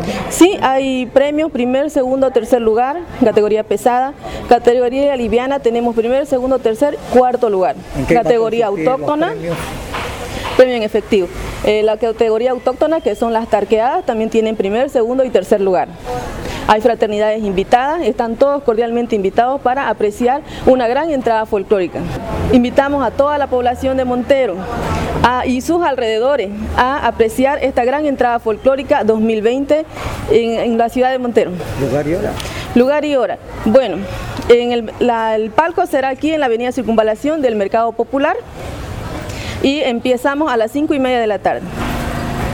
Sí, hay premios, primer, segundo, tercer lugar, categoría pesada. Categoría liviana tenemos primer, segundo, tercer, cuarto lugar. Categoría autóctona, premio en efectivo. La categoría autóctona, que son las tarqueadas, también tienen primer, segundo y tercer lugar. Hay fraternidades invitadas, están todos cordialmente invitados para apreciar una gran entrada folclórica. Invitamos a toda la población de Montero y sus alrededores a apreciar esta gran entrada folclórica 2020 en la ciudad de Montero. ¿Lugar y hora? Lugar y hora. Bueno, el palco será aquí en la avenida Circunvalación del Mercado Popular y empezamos a las 5:30 de la tarde.